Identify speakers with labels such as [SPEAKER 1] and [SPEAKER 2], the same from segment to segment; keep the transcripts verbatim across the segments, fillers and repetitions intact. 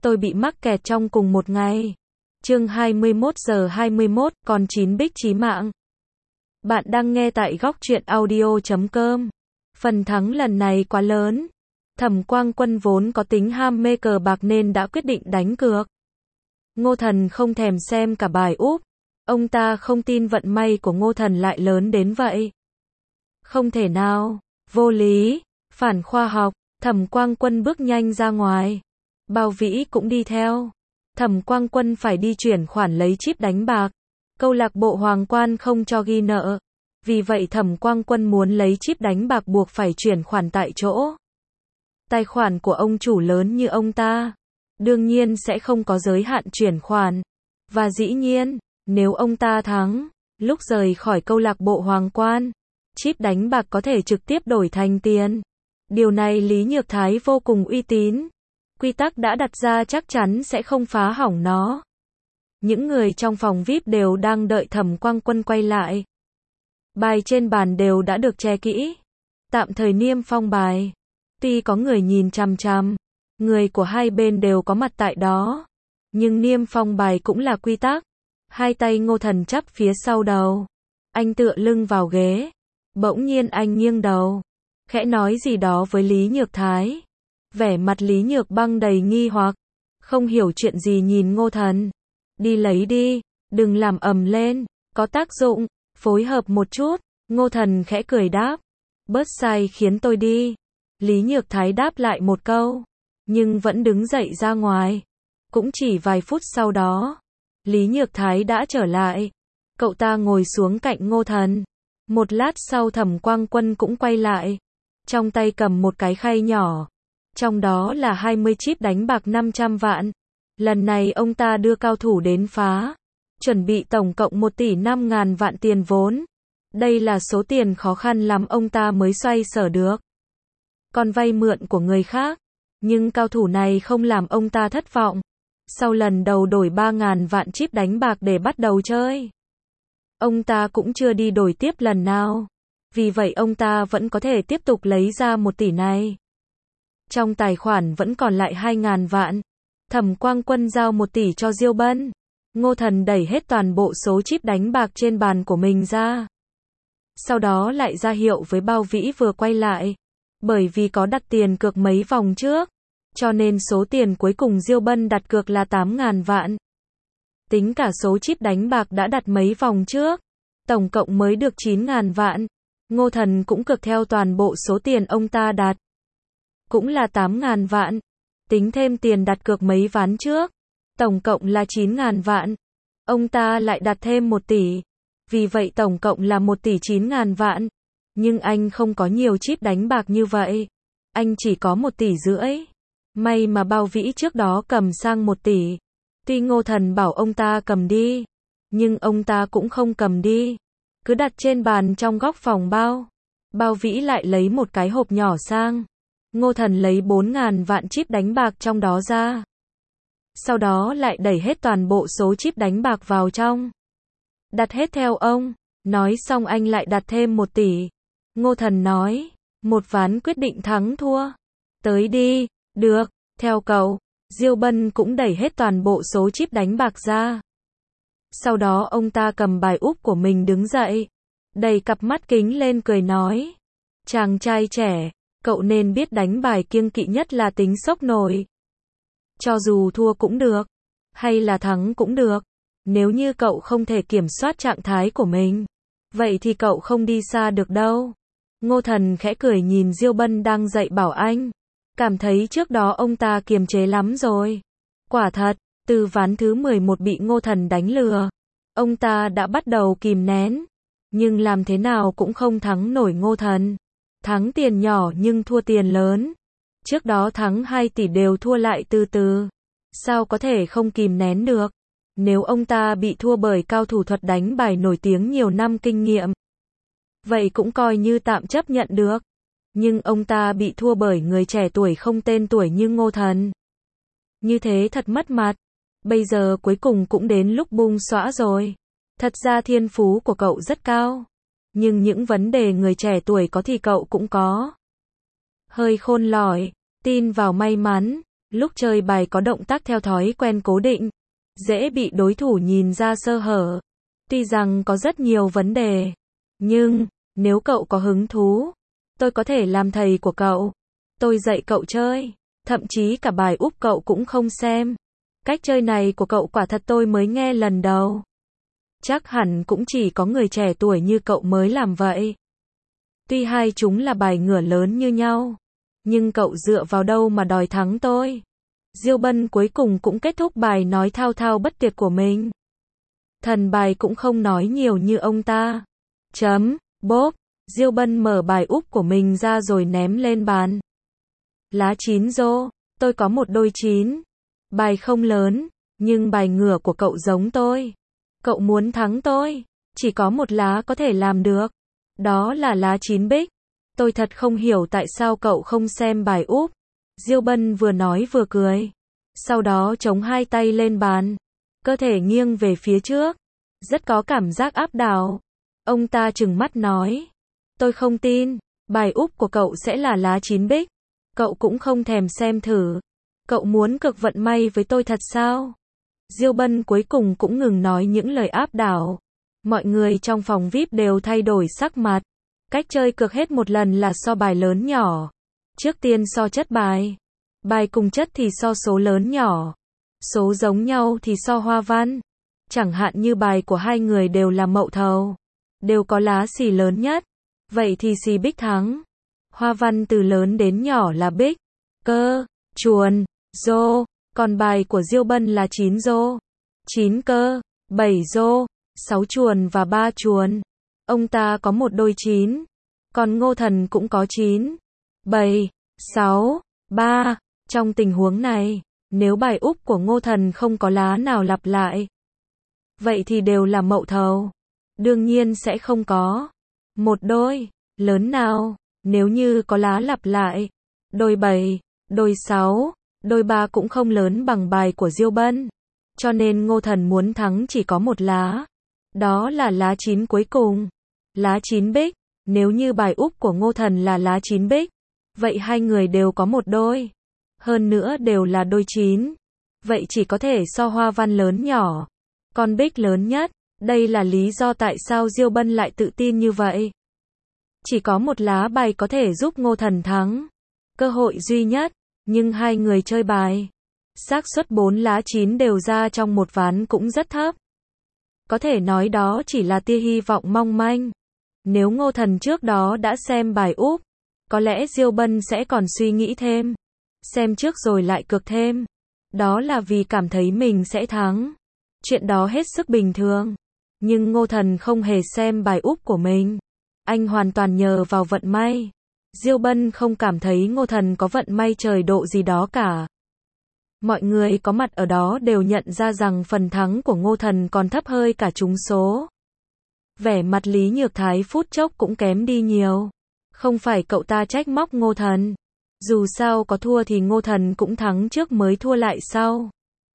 [SPEAKER 1] tôi bị mắc kẹt trong cùng một ngày. Chương hai mươi mốt giờ hai mươi mốt, con chín bích chí mạng. Bạn đang nghe tại góc truyện audio chấm com. Phần thắng lần này quá lớn. Thẩm Quang Quân vốn có tính ham mê cờ bạc nên đã quyết định đánh cược. Ngô Thần không thèm xem cả bài úp. Ông ta không tin vận may của Ngô Thần lại lớn đến vậy. Không thể nào, vô lý, phản khoa học. Thẩm Quang Quân bước nhanh ra ngoài. Bao Vĩ cũng đi theo. Thẩm Quang Quân phải đi chuyển khoản lấy chip đánh bạc. Câu lạc bộ Hoàng Quan không cho ghi nợ. Vì vậy Thẩm Quang Quân muốn lấy chip đánh bạc buộc phải chuyển khoản tại chỗ. Tài khoản của ông chủ lớn như ông ta, đương nhiên sẽ không có giới hạn chuyển khoản. Và dĩ nhiên, nếu ông ta thắng, lúc rời khỏi câu lạc bộ Hoàng Quan, chip đánh bạc có thể trực tiếp đổi thành tiền. Điều này Lý Nhược Thái vô cùng uy tín. Quy tắc đã đặt ra chắc chắn sẽ không phá hỏng nó. Những người trong phòng vi ai pi đều đang đợi Thẩm Quang Quân quay lại. Bài trên bàn đều đã được che kỹ. Tạm thời niêm phong bài. Tuy có người nhìn chằm chằm, người của hai bên đều có mặt tại đó. Nhưng niêm phong bài cũng là quy tắc. Hai tay Ngô Thần chắp phía sau đầu. Anh tựa lưng vào ghế. Bỗng nhiên anh nghiêng đầu. Khẽ nói gì đó với Lý Nhược Thái. Vẻ mặt Lý Nhược Băng đầy nghi hoặc. Không hiểu chuyện gì nhìn Ngô Thần. Đi lấy đi, đừng làm ầm lên, có tác dụng, phối hợp một chút. Ngô Thần khẽ cười đáp. Bớt sai khiến tôi đi. Lý Nhược Thái đáp lại một câu. Nhưng vẫn đứng dậy ra ngoài. Cũng chỉ vài phút sau đó. Lý Nhược Thái đã trở lại. Cậu ta ngồi xuống cạnh Ngô Thần. Một lát sau Thẩm Quang Quân cũng quay lại. Trong tay cầm một cái khay nhỏ. Trong đó là hai mươi chip đánh bạc năm trăm vạn. Lần này ông ta đưa cao thủ đến phá. Chuẩn bị tổng cộng một tỷ năm ngàn vạn tiền vốn. Đây là số tiền khó khăn lắm ông ta mới xoay sở được. Còn vay mượn của người khác. Nhưng cao thủ này không làm ông ta thất vọng. Sau lần đầu đổi ba ngàn vạn chip đánh bạc để bắt đầu chơi, ông ta cũng chưa đi đổi tiếp lần nào. Vì vậy ông ta vẫn có thể tiếp tục lấy ra một tỷ này. Trong tài khoản vẫn còn lại hai ngàn vạn. Thẩm Quang Quân giao một tỷ cho Diêu Bân. Ngô Thần đẩy hết toàn bộ số chip đánh bạc trên bàn của mình ra. Sau đó lại ra hiệu với Bao Vĩ vừa quay lại. Bởi vì có đặt tiền cược mấy vòng trước, cho nên số tiền cuối cùng Diêu Bân đặt cược là tám ngàn vạn. Tính cả số chip đánh bạc đã đặt mấy vòng trước, tổng cộng mới được chín ngàn vạn. Ngô Thần cũng cược theo toàn bộ số tiền ông ta đặt. Cũng là tám ngàn vạn. Tính thêm tiền đặt cược mấy ván trước, tổng cộng là chín ngàn vạn. Ông ta lại đặt thêm một tỷ. Vì vậy tổng cộng là một tỷ chín ngàn vạn. Nhưng anh không có nhiều chip đánh bạc như vậy. Anh chỉ có một tỷ rưỡi. May mà Bao Vĩ trước đó cầm sang một tỷ. Tuy Ngô Thần bảo ông ta cầm đi, nhưng ông ta cũng không cầm đi. Cứ đặt trên bàn trong góc phòng bao. Bao Vĩ lại lấy một cái hộp nhỏ sang. Ngô Thần lấy bốn ngàn vạn chip đánh bạc trong đó ra. Sau đó lại đẩy hết toàn bộ số chip đánh bạc vào trong. Đặt hết theo ông. Nói xong anh lại đặt thêm một tỷ. Ngô Thần nói. Một ván quyết định thắng thua. Tới đi. Được. Theo cậu. Diêu Bân cũng đẩy hết toàn bộ số chip đánh bạc ra. Sau đó ông ta cầm bài úp của mình đứng dậy. Đầy cặp mắt kính lên cười nói. Chàng trai trẻ, cậu nên biết đánh bài kiêng kỵ nhất là tính sốc nổi. Cho dù thua cũng được, hay là thắng cũng được. Nếu như cậu không thể kiểm soát trạng thái của mình, vậy thì cậu không đi xa được đâu. Ngô Thần khẽ cười nhìn Diêu Bân đang dạy bảo anh. Cảm thấy trước đó ông ta kiềm chế lắm rồi. Quả thật, từ ván thứ mười một bị Ngô Thần đánh lừa, ông ta đã bắt đầu kìm nén. Nhưng làm thế nào cũng không thắng nổi Ngô Thần. Thắng tiền nhỏ nhưng thua tiền lớn. Trước đó thắng hai tỷ đều thua lại từ từ. Sao có thể không kìm nén được? Nếu ông ta bị thua bởi cao thủ thuật đánh bài nổi tiếng nhiều năm kinh nghiệm, vậy cũng coi như tạm chấp nhận được. Nhưng ông ta bị thua bởi người trẻ tuổi không tên tuổi như Ngô Thần. Như thế thật mất mặt. Bây giờ cuối cùng cũng đến lúc bung xõa rồi. Thật ra thiên phú của cậu rất cao. Nhưng những vấn đề người trẻ tuổi có thì cậu cũng có. Hơi khôn lỏi, tin vào may mắn, Lúc chơi bài có động tác theo thói quen cố định, dễ bị đối thủ nhìn ra sơ hở. Tuy rằng có rất nhiều vấn đề, nhưng, nếu cậu có hứng thú, tôi có thể làm thầy của cậu. Tôi dạy cậu chơi, thậm chí cả bài úp cậu cũng không xem. Cách chơi này của cậu quả thật tôi mới nghe lần đầu. Chắc hẳn cũng chỉ có người trẻ tuổi như cậu mới làm vậy. Tuy hai chúng là bài ngửa lớn như nhau, nhưng cậu dựa vào đâu mà đòi thắng tôi? Diêu Bân cuối cùng cũng kết thúc bài nói thao thao bất tuyệt của mình. Thần bài cũng không nói nhiều như ông ta. Chấm, bốp, Diêu Bân mở bài úp của mình ra rồi ném lên bàn. Lá chín rô, tôi có một đôi chín. Bài không lớn, nhưng bài ngửa của cậu giống tôi. Cậu muốn thắng tôi, chỉ có một lá có thể làm được. Đó là lá chín bích. Tôi thật không hiểu tại sao cậu không xem bài úp. Diêu Bân vừa nói vừa cười. Sau đó chống hai tay lên bàn, cơ thể nghiêng về phía trước, rất có cảm giác áp đảo. Ông ta trừng mắt nói, tôi không tin, bài úp của cậu sẽ là lá chín bích. Cậu cũng không thèm xem thử. Cậu muốn cược vận may với tôi thật sao? Diêu Bân cuối cùng cũng ngừng nói những lời áp đảo. Mọi người trong phòng vi ai pi đều thay đổi sắc mặt. Cách chơi cược hết một lần là so bài lớn nhỏ. Trước tiên so chất bài. Bài cùng chất thì so số lớn nhỏ. Số giống nhau thì so hoa văn. Chẳng hạn như bài của hai người đều là mậu thầu, đều có lá xì lớn nhất. Vậy thì xì bích thắng. Hoa văn từ lớn đến nhỏ là bích, cơ, chuồn, rô. Còn bài của Diêu Bân là chín rô, chín cơ, bảy rô, sáu chuồn và ba chuồn. Ông ta có một đôi chín. Còn Ngô Thần cũng có chín, bảy, sáu, ba. Trong tình huống này, nếu bài úp của Ngô Thần không có lá nào lặp lại, vậy thì đều là mậu thầu. Đương nhiên sẽ không có một đôi lớn nào. Nếu như có lá lặp lại, đôi bảy, đôi sáu, đôi ba cũng không lớn bằng bài của Diêu Bân. Cho nên Ngô Thần muốn thắng chỉ có một lá. Đó là lá chín cuối cùng. Lá chín bích. Nếu như bài úp của Ngô Thần là lá chín bích, vậy hai người đều có một đôi. Hơn nữa đều là đôi chín. Vậy chỉ có thể so hoa văn lớn nhỏ. Con bích lớn nhất. Đây là lý do tại sao Diêu Bân lại tự tin như vậy. Chỉ có một lá bài có thể giúp Ngô Thần thắng. Cơ hội duy nhất. Nhưng hai người chơi bài, xác suất bốn lá chín đều ra trong một ván cũng rất thấp. Có thể nói đó chỉ là tia hy vọng mong manh. Nếu Ngô Thần trước đó đã xem bài úp, có lẽ Diêu Bân sẽ còn suy nghĩ thêm. Xem trước rồi lại cược thêm. Đó là vì cảm thấy mình sẽ thắng. Chuyện đó hết sức bình thường. Nhưng Ngô Thần không hề xem bài úp của mình. Anh hoàn toàn nhờ vào vận may. Diêu Bân không cảm thấy Ngô Thần có vận may trời độ gì đó cả. Mọi người có mặt ở đó đều nhận ra rằng phần thắng của Ngô Thần còn thấp hơi cả trúng số. Vẻ mặt Lý Nhược Thái phút chốc cũng kém đi nhiều. Không phải cậu ta trách móc Ngô Thần. Dù sao có thua thì Ngô Thần cũng thắng trước mới thua lại sau.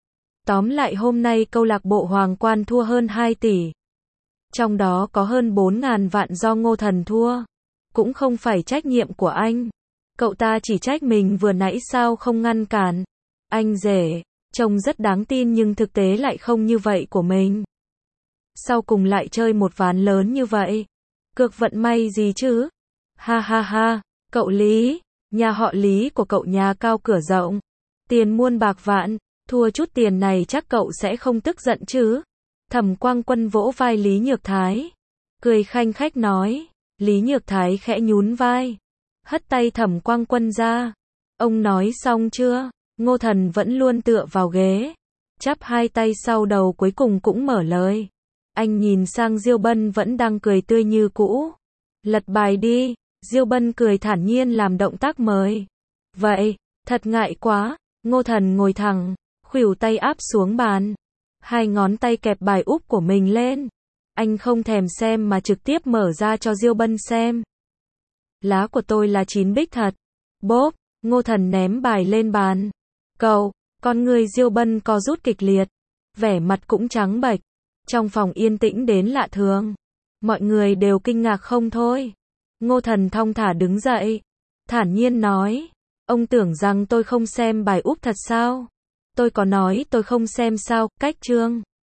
[SPEAKER 1] Tóm lại hôm nay câu lạc bộ Hoàng Quan thua hơn hai tỷ. Trong đó có hơn bốn ngàn vạn do Ngô Thần thua. Cũng không phải trách nhiệm của anh. Cậu ta chỉ trách mình vừa nãy sao không ngăn cản. Anh rể, trông rất đáng tin nhưng thực tế lại không như vậy của mình. Sau cùng lại chơi một ván lớn như vậy. Cược vận may gì chứ? Ha ha ha, cậu Lý, nhà họ Lý của cậu nhà cao cửa rộng. Tiền muôn bạc vạn, thua chút tiền này chắc cậu sẽ không tức giận chứ? Thẩm Quang Quân vỗ vai Lý Nhược Thái. Cười khanh khách nói. Lý Nhược Thái khẽ nhún vai. Hất tay Thẩm Quang Quân ra. Ông nói xong chưa? Ngô Thần vẫn luôn tựa vào ghế. Chắp hai tay sau đầu cuối cùng cũng mở lời. Anh nhìn sang Diêu Bân vẫn đang cười tươi như cũ. Lật bài đi. Diêu Bân cười thản nhiên làm động tác mời. Vậy, thật ngại quá. Ngô Thần ngồi thẳng, khuỷu tay áp xuống bàn. Hai ngón tay kẹp bài úp của mình lên. Anh không thèm xem mà trực tiếp mở ra cho Diêu Bân xem. Lá của tôi là chín bích thật. Bốp, Ngô Thần ném bài lên bàn. Cậu, con người Diêu Bân co rút kịch liệt. Vẻ mặt cũng trắng bệch. Trong phòng yên tĩnh đến lạ thường. Mọi người đều kinh ngạc không thôi. Ngô Thần thong thả đứng dậy. Thản nhiên nói. Ông tưởng rằng tôi không xem bài úp thật sao? Tôi có nói tôi không xem sao, cách chương.